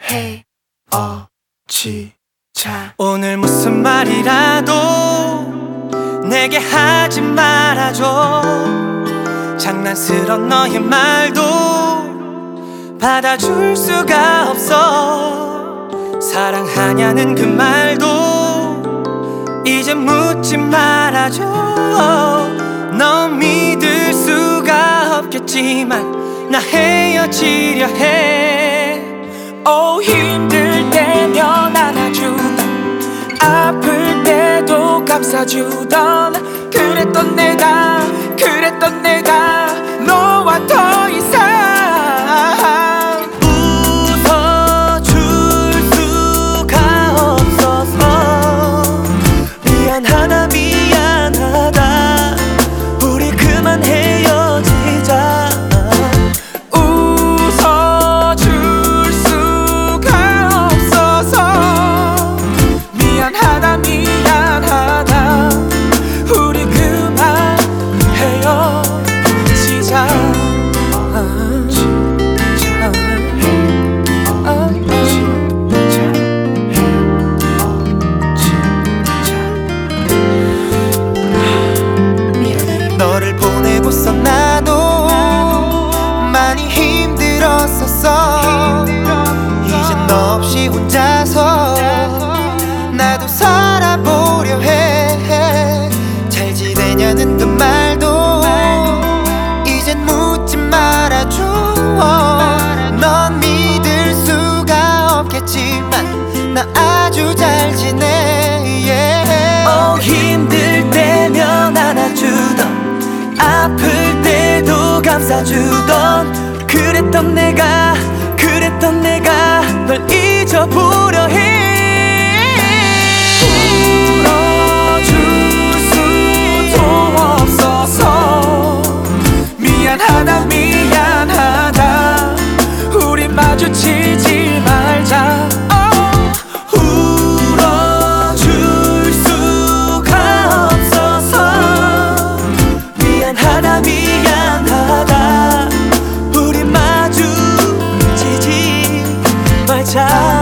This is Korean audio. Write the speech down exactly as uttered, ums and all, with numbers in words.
헤어지자. 오늘 무슨 말이라도 내게 하지 말아줘. 장난스런 너의 말도 받아줄 수가 없어. 사랑하냐는 그 말도 이제 묻지 말아줘. 넌 믿을 수가 없겠지만 나 헤어지려 해. 오, 힘들 때면 안아주던, 아플 때도 감싸주던, 그랬던 내가 그랬던 내가 너와 더 이상 웃어줄 수가 없어서 미안하다 미안하다 우리 그만 헤어지자. 웃어줄 수가 없어서 미안하다 미안하다 우리 그만 헤어지자. 너를 보내고서 나도 많이 힘들었었어. 이젠 너 없이 혼자서 나도 살아보려 해. 잘 지내냐는 그 말도 이젠 묻지 말아줘. 넌 믿을 수가 없겠지만 나 아주 잘 지내. yeah. 어, 힘들 때면 안아주던, 아플 때도 감싸주던, 그랬던 내가 그랬던 내가 널 잊어보려 해. 울어줄 수도 없어서 미안하다 미안하다 우리 마주치지 말자. 울어줄 수가 없어서 미안하다 미안하다 우리 마주치지 말자.